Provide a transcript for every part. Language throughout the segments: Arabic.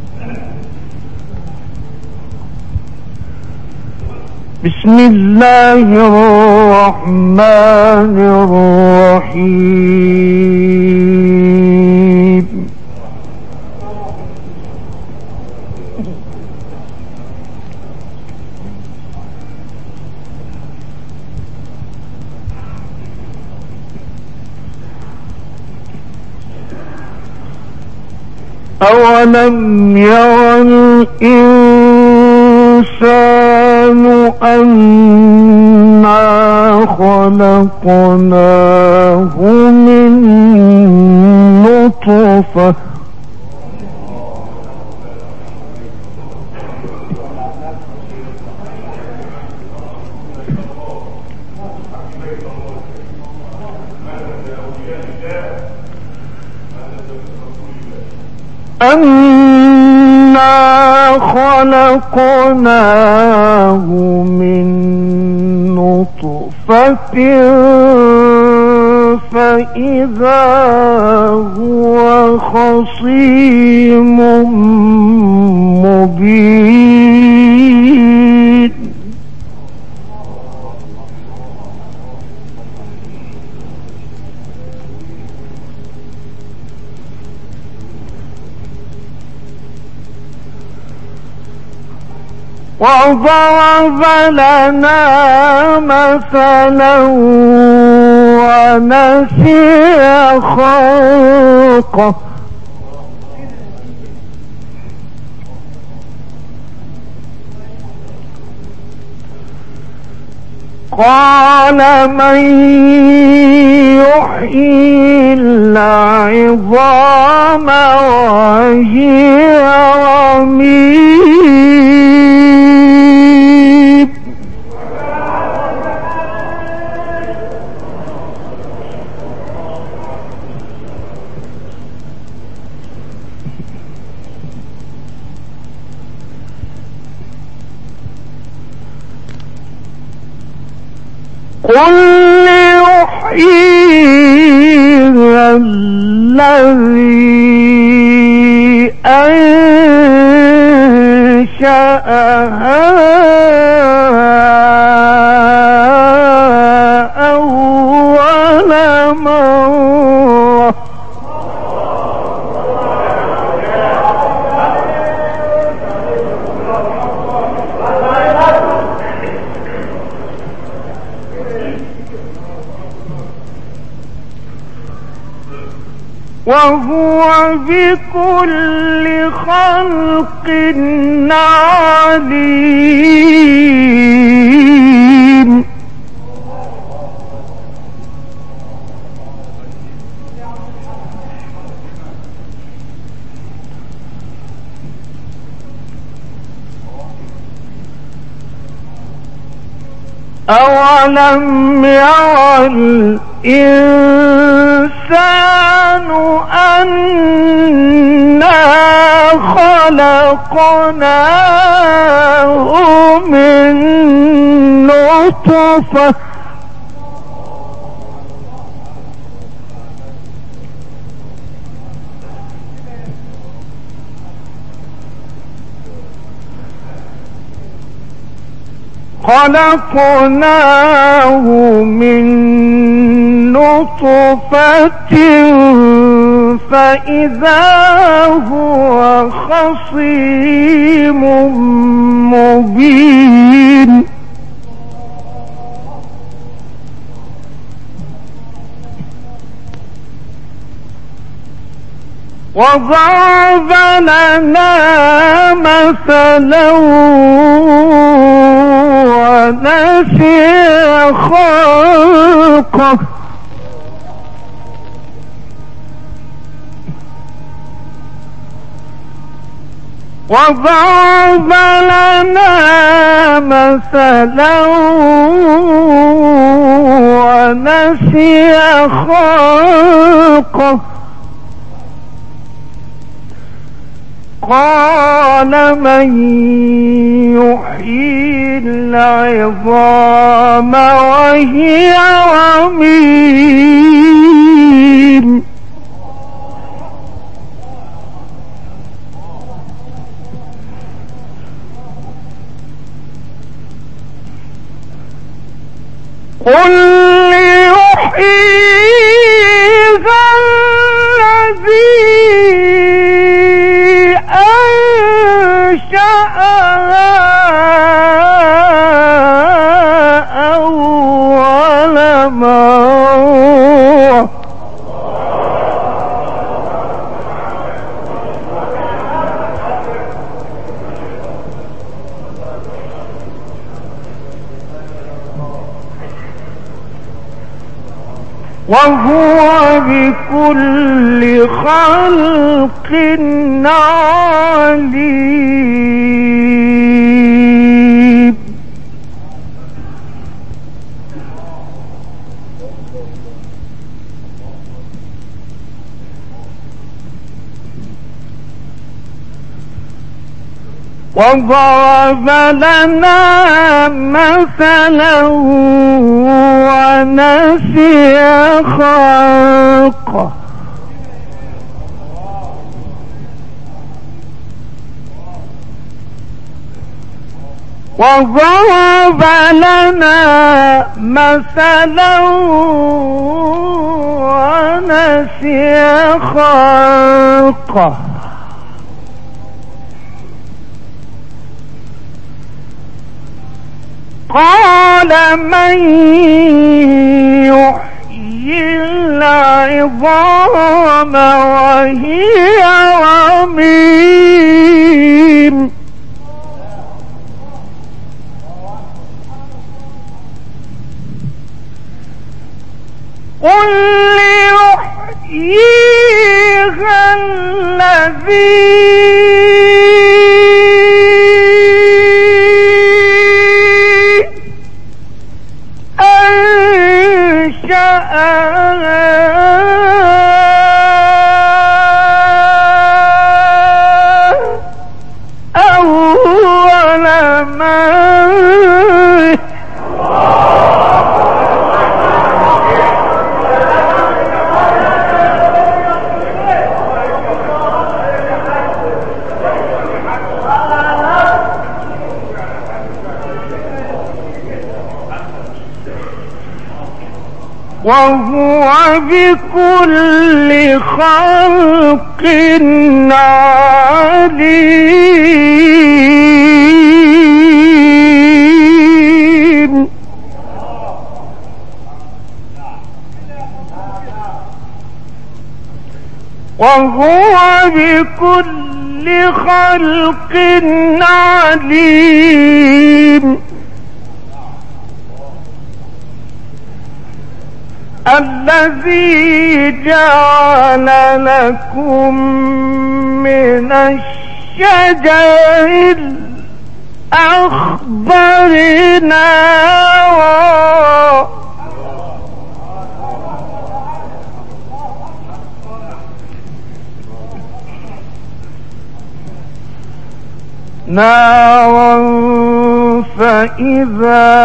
بسم الله الرحمن الرحيم. أولم ير الإنسان أنا خلقناه من نطفة فإذا هو خصيم مبين. وضرب لنا مثلا ونسي خلقه قال من يحيي العظام وهي رميم. قل يحييها الذي أنشأها أول مرة وهو بكل خلق عليم. أولم ير الإنسان أنا خلقناه من نطفة فإذا هو خصيم مبين. وضرب لنا مثلا ونسي خلقه وضرب لنا مثلا ونسي خلقه قال من يحيي العظام وهي رميم. قل يحييها الذي أنشأها أول مرة وهو بكل خلق عليم. وضرب لنا مثلا ونسي خلقه وضرب لنا مثلا ونسي خلقه قال من يحيي العظام وهي رميم قل يحييها الذي وهو بكل خلق عليم. وهو بكل خلق عليم. الذي جعل لكم من الشجر الأخضر نارا فإذا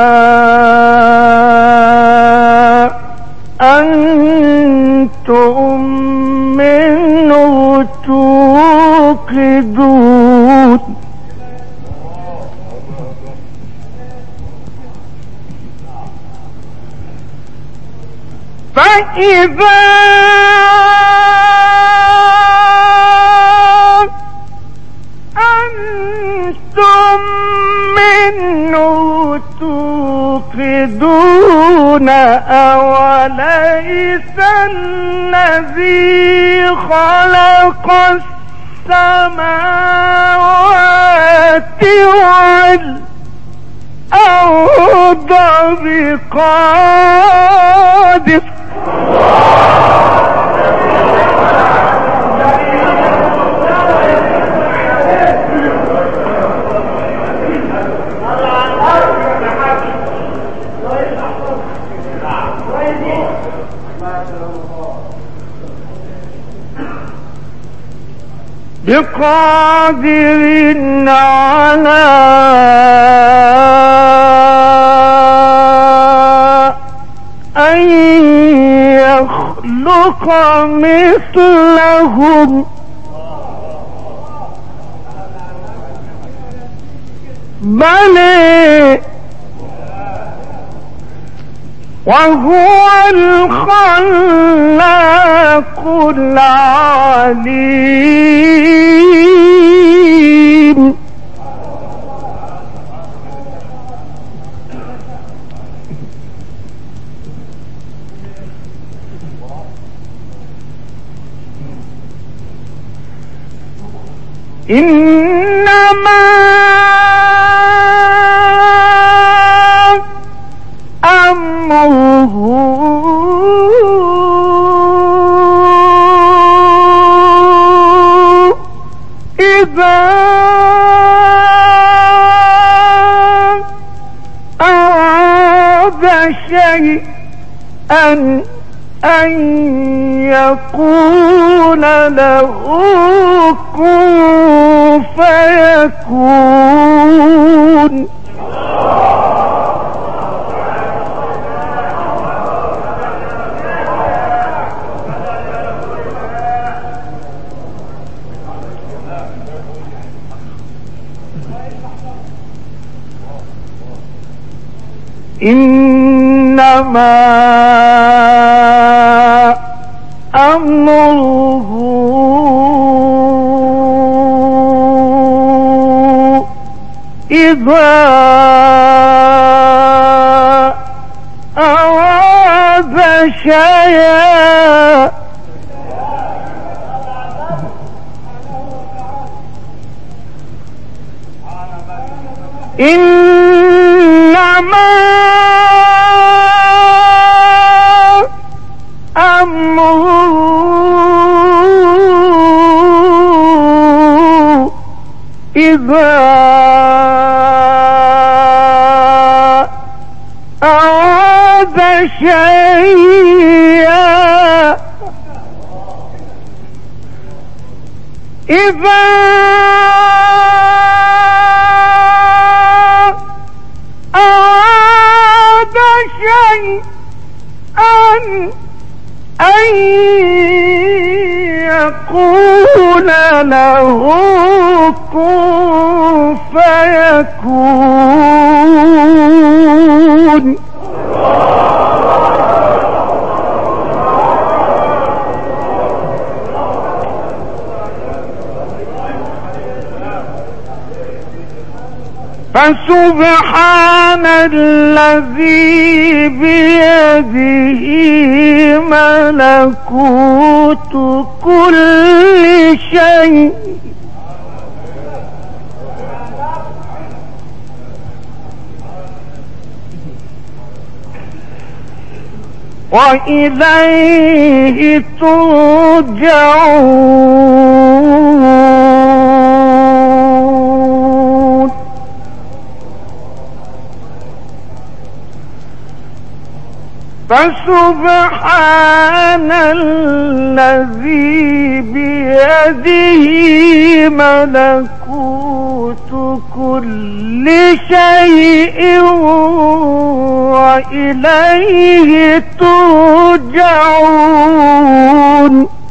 أنتم منه توقدون فإذا أنتم منه توقدون أوليس الذي خلق السماوات والأرض بقادر على أن يخلق مثلهم بل وهو الخلاق العليم. إنما أمره إذا أراد شيئا أن يقول له كن فيكون. إنما أمره إذا أراد شيئا إنما أمره إذا أراد شيئا إذا أراد شيئا أن يقول له كن فيكون. فسبحان الذي بيده ملكوت كل شيء وإليه ترجعون. فسبحان الذي بيده ملكوت كل شيء وإليه ترجعون.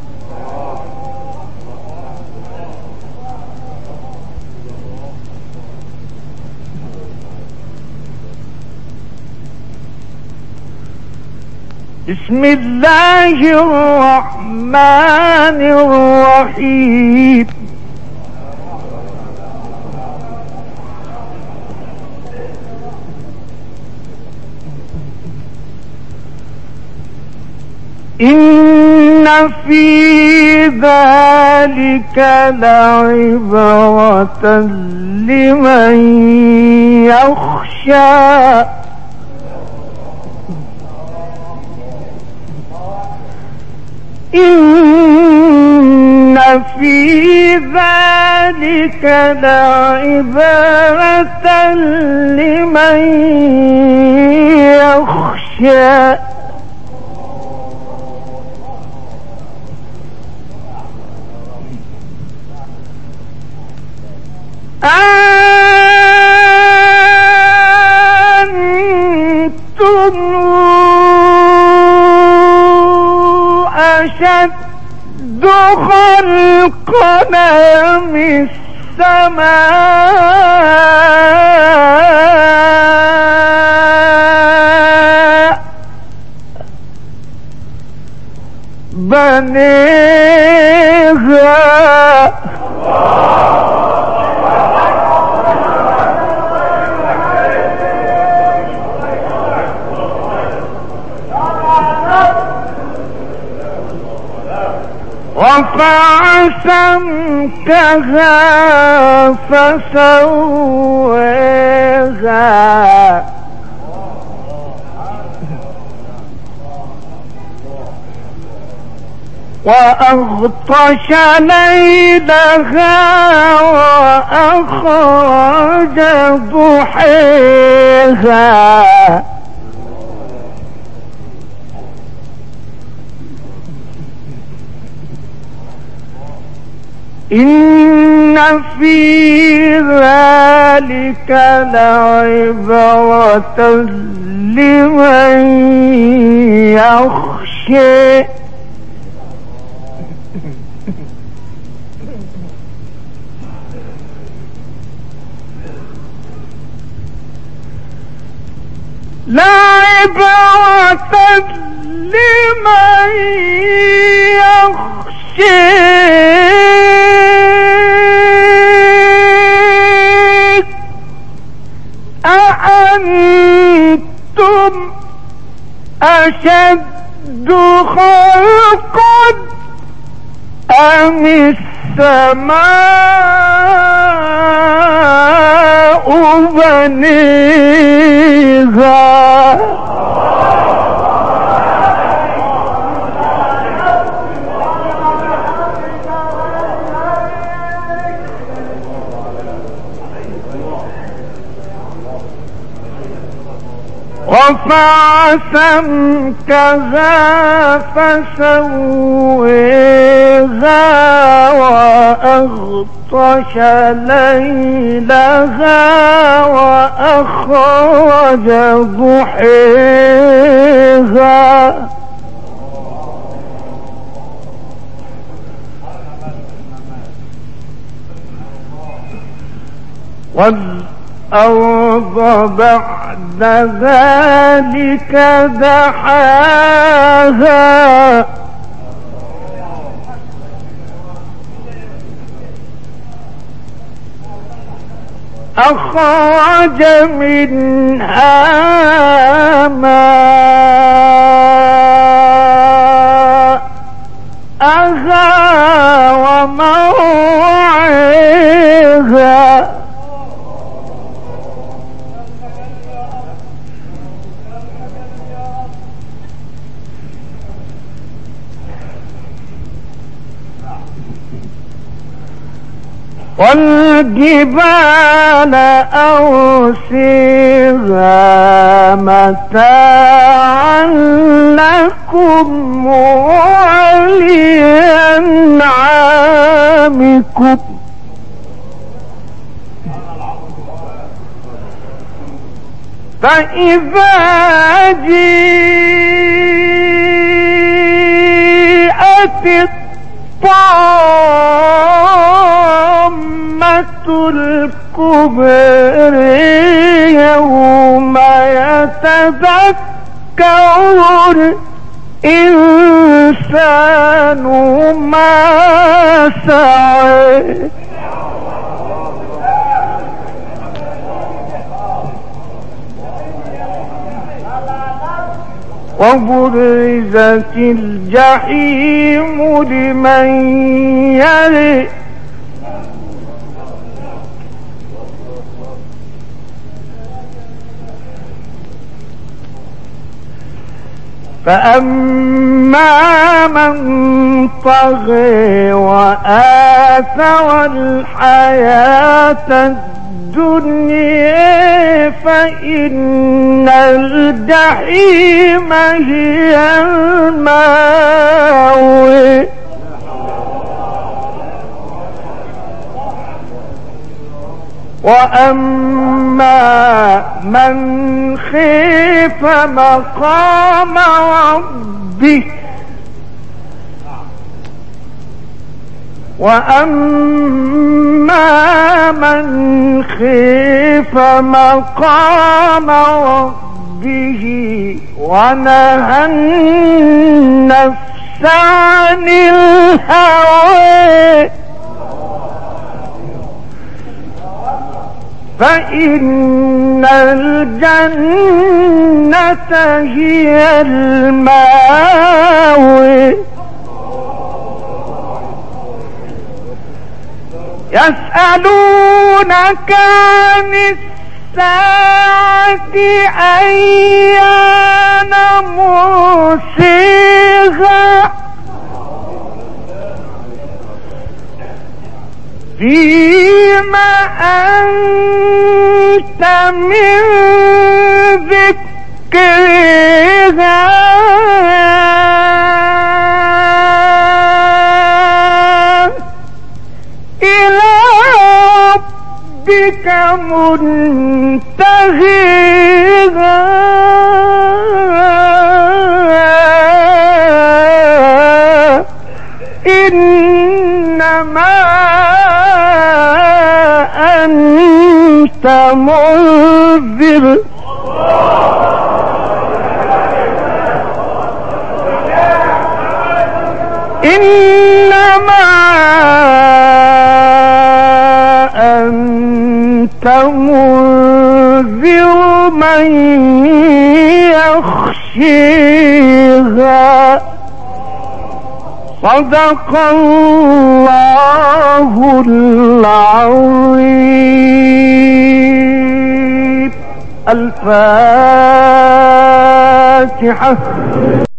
بسم الله الرحمن الرحيم. إن في ذلك لعبرة لمن يخشى. إن في ذلك لعبرة لمن يخشى. أنتم أشد خلقنا من السماء بنيها رفع سمكها فسويها وأغطش ليلها وأخرج ضحيها إن في ذلك لعبرة لمن يخشى لعبرة لمن يخشى أأنتم أشد خلقا أم السماء بنيها رفع سمكها فسويها وأغطش ليلها وأخرج ضحيها والأرض بعد ذلك دحاها أخرج منها ماءها ومرعاها والجبال أرسيها متاعا لكم ولأنعامكم فإذا جاءت الطامة الكبر يوم يتذكر الإنسان ما سعى وبرزت الجحيم لمن يرى فأما من طغى وآثر الحياة الدنيا فإن الجحيم هي المأوى وأما من خاف مقام ربه وأما من خاف مقام ربه ونهى النفس عن الهوى فإن الجنة هي المأوى يسألونك عن الساعة أيان مرساها فيما أنت من ذكرها إلى ربك منتهيها إنما أنت منذر إنما أنت منذر من يخشيها صدق الله العظيم. الفاتحة.